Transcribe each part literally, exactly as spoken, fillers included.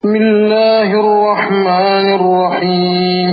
بسم الله الرحمن الرحيم.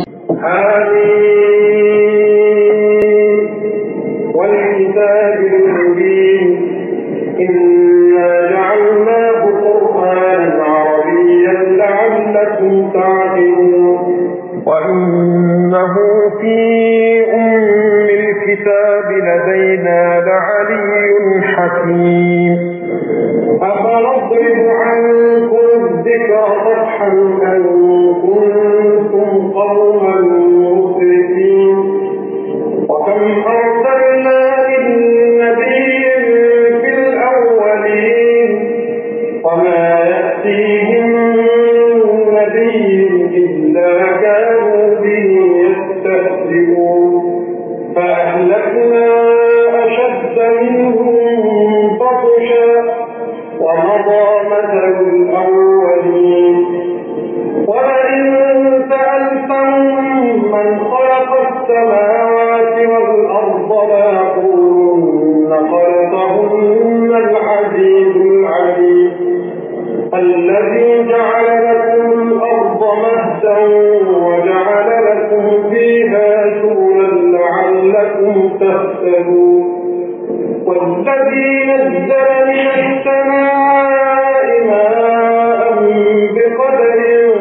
آمين والكتاب المبين إنا جعلناه قرآنا عربيا لعلكم تعقلون وإنه في أم الكتاب لدينا لعلي حكيم أفنضرب عنكم الذكر صفحا أن كنتم قوما مسرفين وكم أرسلنا من نبي في الأولين وما يأتيهم من نبي إلا كانوا به يستهزئون فأهلكنا أشد منهم بطشا ومضى مثل الأولين ولئن سألتهم من خلق السماوات والأرض ليقولن خلقهن العزيز العليم الذي جعل لكم الأرض مهدا وجعل لكم فيها سبلا لعلكم تهتدون والذي نزل من السماء ماء بقدر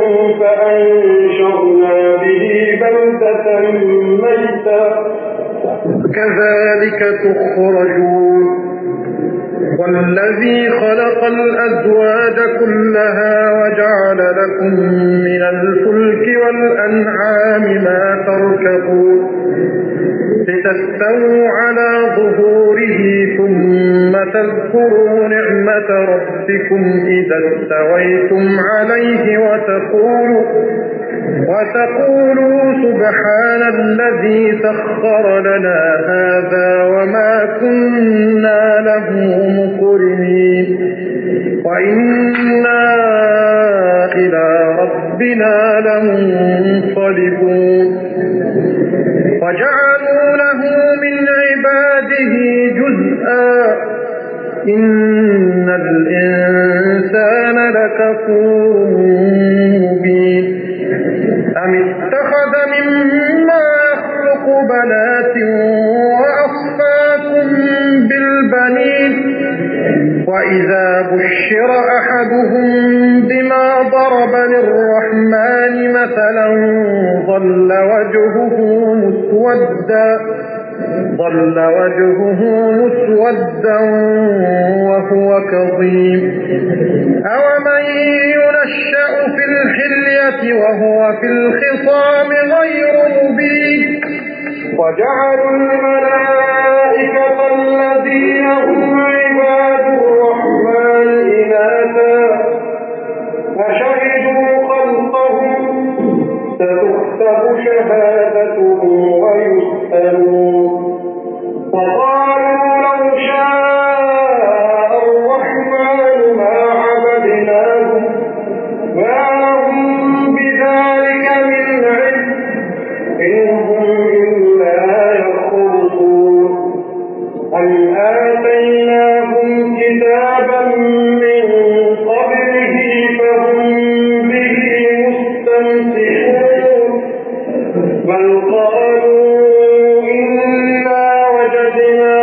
فأنشرنا به بلدة ميتا كذلك تخرجون والذي خلق الأزواج كلها وجعل لكم من الفلك والأنعام ما تركبون لتستووا على ظهوره ثم تذكروا نعمة ربكم إذا استويتم عليه وتقولوا وتقولوا سبحان الذي سخر لنا هذا وما كنا له مقرنين وإنا إلى ربنا لمنقلبون وجعلوا له من عباده جزءا إن الإنسان لكفور مبين أم اتخذ مما يخلق بنات وأصفاكم بالبنين وإذا بشر أحدهم بما ضرب للرحمن مثلا ظل وجهه مسودا ظل وجهه مسودا وهو كظيم أومن ينشأ في الحلية وهو في الخصام غير مبين وجعلوا الملائكة الذين هم عباد الرحمن إناثا أشهدوا خلقهم ستكتب شهادتهم ويسألون وقالوا لو شاء الرحمن ما عبدناهم ما لهم بذلك من علم إن هم إلا يخرصون أم آتيناهم كتابا من قبله فهم به مستمسكون بل قالوا إنا وجدنا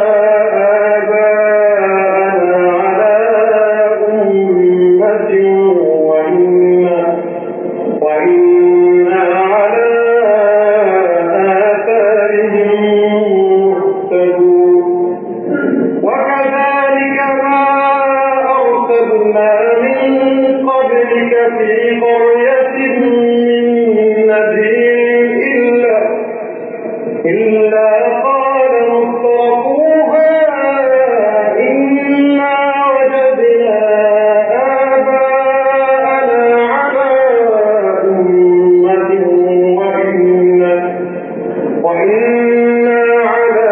آباءنا على أمة وإنا وإنا على آثارهم مهتدون وكذلك ما أرسلنا من قبلك في قرية من نذير إلا إلا قال مترفوها إنا وجدنا آباءنا على أمة وإنا وإنا على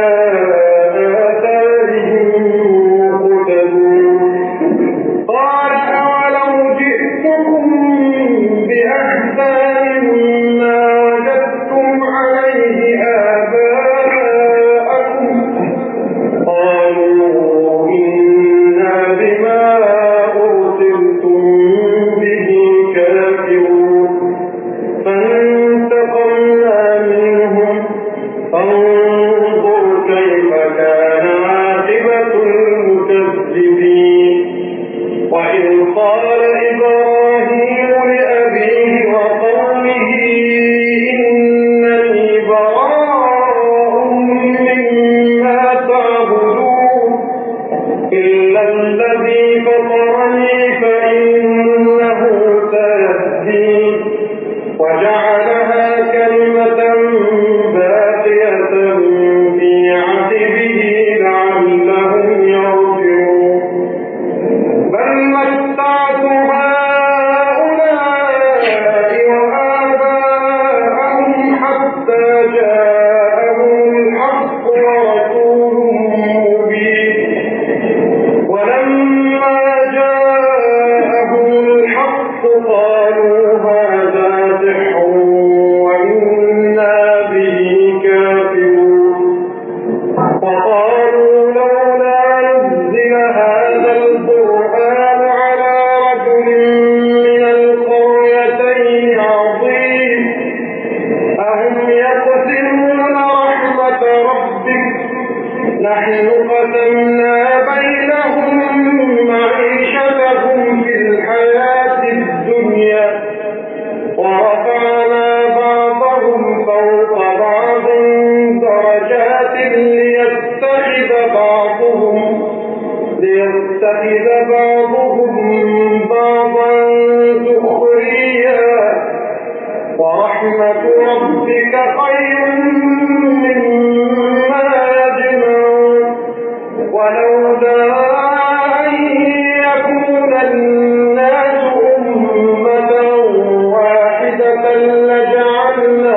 آثارهم مقتدون قال أولو جئتكم قالوا هذا سحر وإنا به كافرون وقالوا لولا نزل هذا القرآن على رجل من القريتين عظيم أهم يقسمون رحمة ربك نحن قسمنا بينهم معيشتهم في الحياة الدنيا ورفعنا بعضهم فوق بعض درجات ليتخذ بعضهم ليتخذ بعضهم بعضا سخريا ورحمة ربك خير مما يجمعون ولولا أن يكون الناس أمة واحدة لجعلنا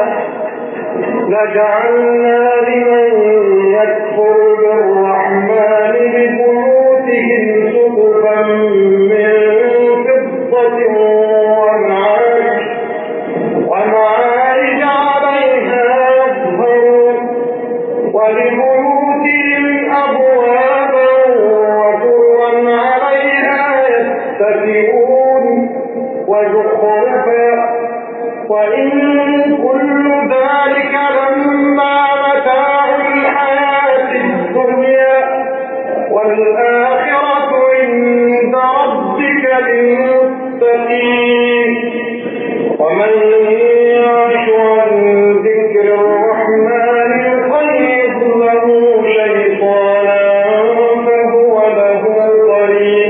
لجعلنا لمن يكفر بالرحمن لبيوتهم سقفا من فضة ومعارج ومعارج عليها يظهرون ولبيوتهم أبوابا وسررا عليها يتكئون وزخرفا وإن كل ذلك لما متاع الحياة الدنيا والآخرة عند ربك للمتقين ومن يعش عن ذكر الرحمن يقيض له شيطانا فهو له قرين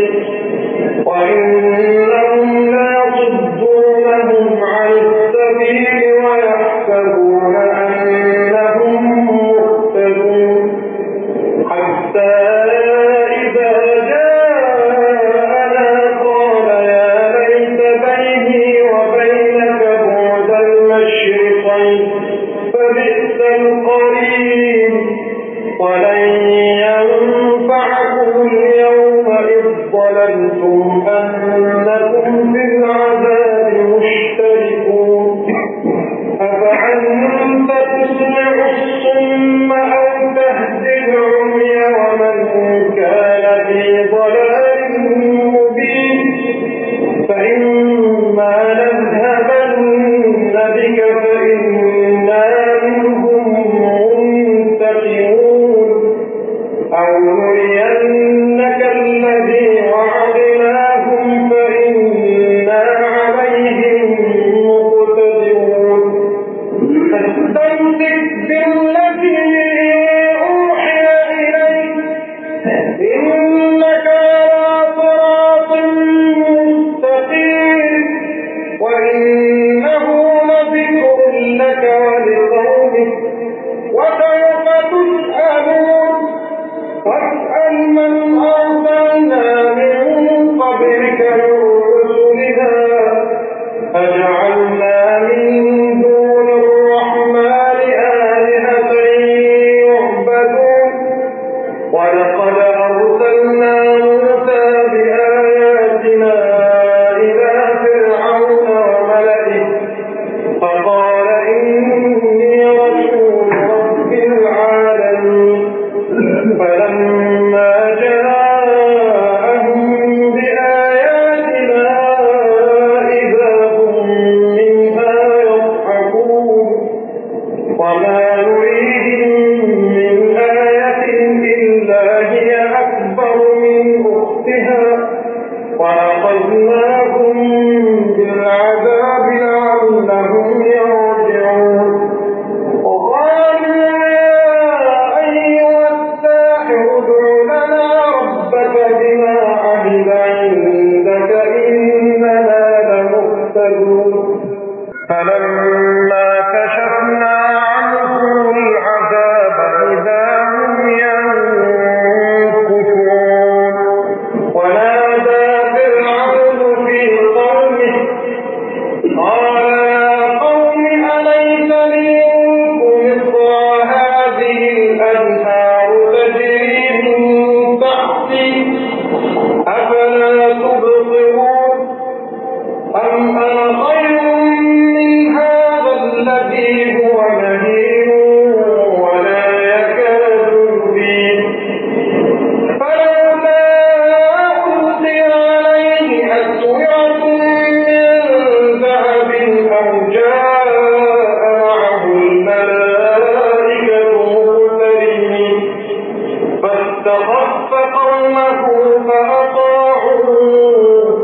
وإنهم ليصدونهم عن السبيل ويحسبون أنهم مهتدون حتى إذا جاءنا قال يا ليت بيني وبينك بعد المشرقين فبئس القرين ولن ينفعكم اليوم إذ ظلمتم أنكم في العذاب مشتركون أفأنت تسمع الصم أو تهدي العمي ومن كان في ضلال مبين فإما نذهبن بك فإنا منهم منتقمون أو نرينك الذي وعدناهم فإنا عليهم مقتدرون فاستمسك بالذي أوحي إليك إنك على صراط مستقيم وإن أم أنا خير من هذا الذي هو مهين ولا يكاد يبين فلولا ألقي عليه أسورة من ذهب أو جاء معه الملائكة مقترنين فاستخف قومه فأطاعوه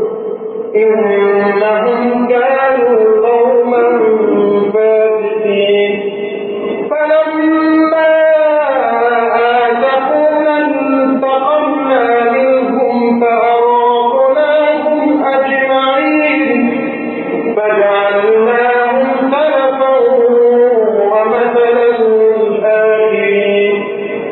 إنهم كانوا قوما فاسقين فلما آسفونا انتقمنا منهم فأغرقناهم أجمعين فجعلناهم سلفا ومثلا للآخرين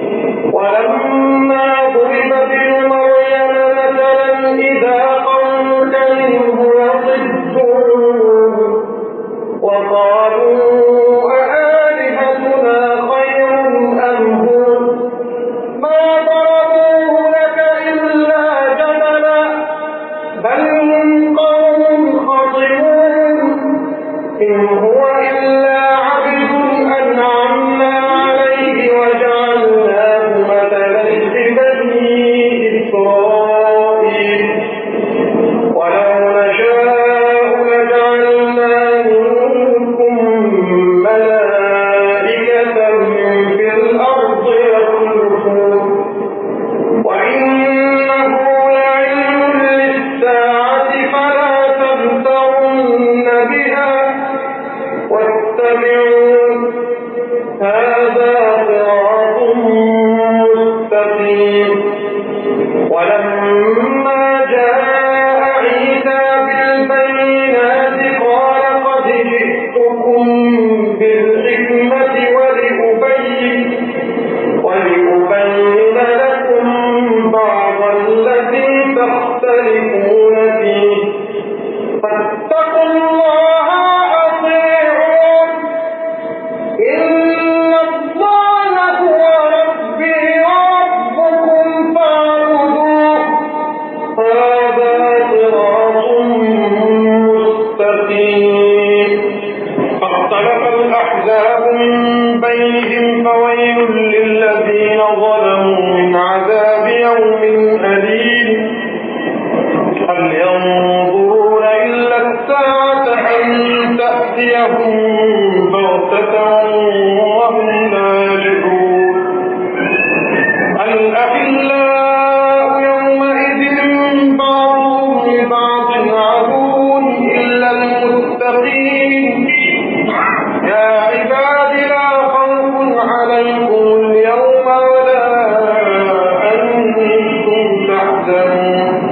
ولما ضرب ابن مريم مثلا إذا قومك منه يصدون وقالوا أآلهتنا خير أم هو ما ضربوه لك إلا جدلا بل هم قوم خصمون إن هو إلا عبد أنعمنا عليه وجعلناه مثلا لبني إسرائيل ولو نشاء لجعلنا منكم ملائكة في الأرض يخلفون وإنه لعلم للساعة فلا تمترن بها واتبعون هذا صراط مستقيم ولما جاء عيسى بالبينات قال قد جئتكم بالحكمة ولأبين ولأبين لكم بعض الذي تختلفون فيه فاتقوا الله أطيعون إن الله هو ربي وربكم فاعبدوه هذا صراط مستقيم فاختلف الأحزاب من بينهم فويل للذين ظلموا من عذاب يوم أليم هل ينظرون إلا الساعة أن تأتيهم بغتة وهم لا يشعرون الأخلاء يومئذ بعضهم لبعض عدو إلا المتقين يا عباد لا خوف عليكم اليوم ولا أنتم تحزنون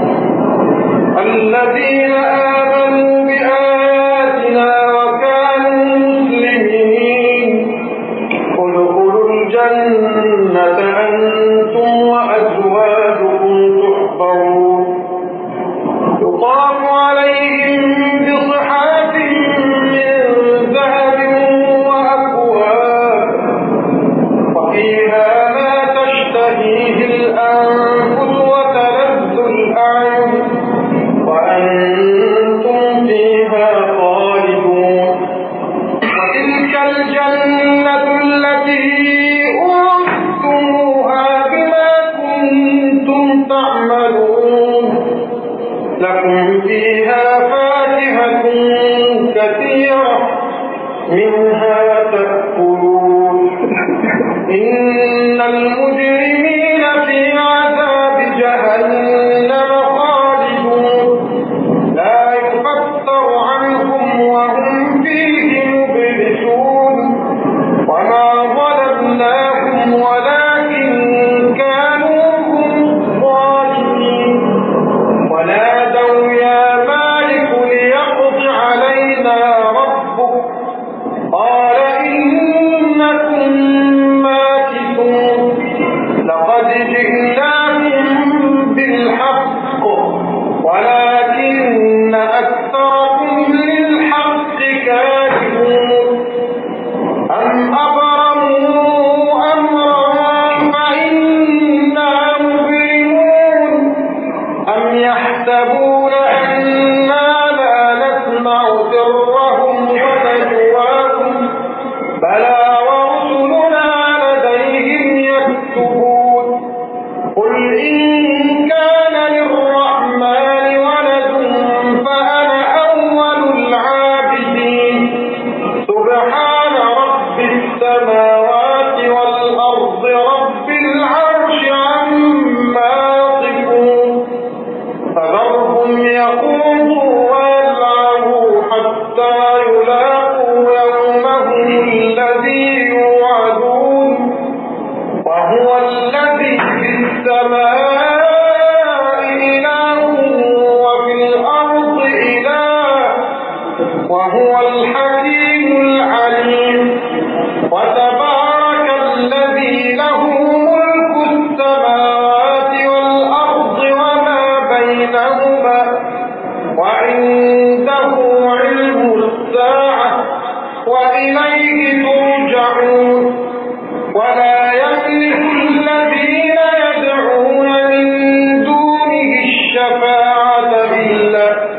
الذين آمنوا بآياتنا وكانوا مسلمين ادخلوا الجنة أنتم وأزواجكم تحبرون يطاف عليهم بصحاف من ذهب وأكواب وفيها ما تشتهيه الأنفس وتلذ الأعين وأنتم فيها خالدون وتلك الجنة التي أورثتموها بما كنتم تعملون لكم فيها فاكهة كثيرة منها تأكلون إن المجرمين في عذاب جهنم خالدون لا يفتر عنهم وهم فيه مبلسون وما ظلمناهم ولكن كانوا هم الظالمين ونادوا يا مالك ليقض علينا ربك قال إنكم ماكثون وهو الحكيم العليم. وتبارك الذي له ملك السماوات والأرض وما بينهما وعنده علم الساعة وإليه ترجعون. ولا يملك الذين يدعون من دونه الشفاعة إلا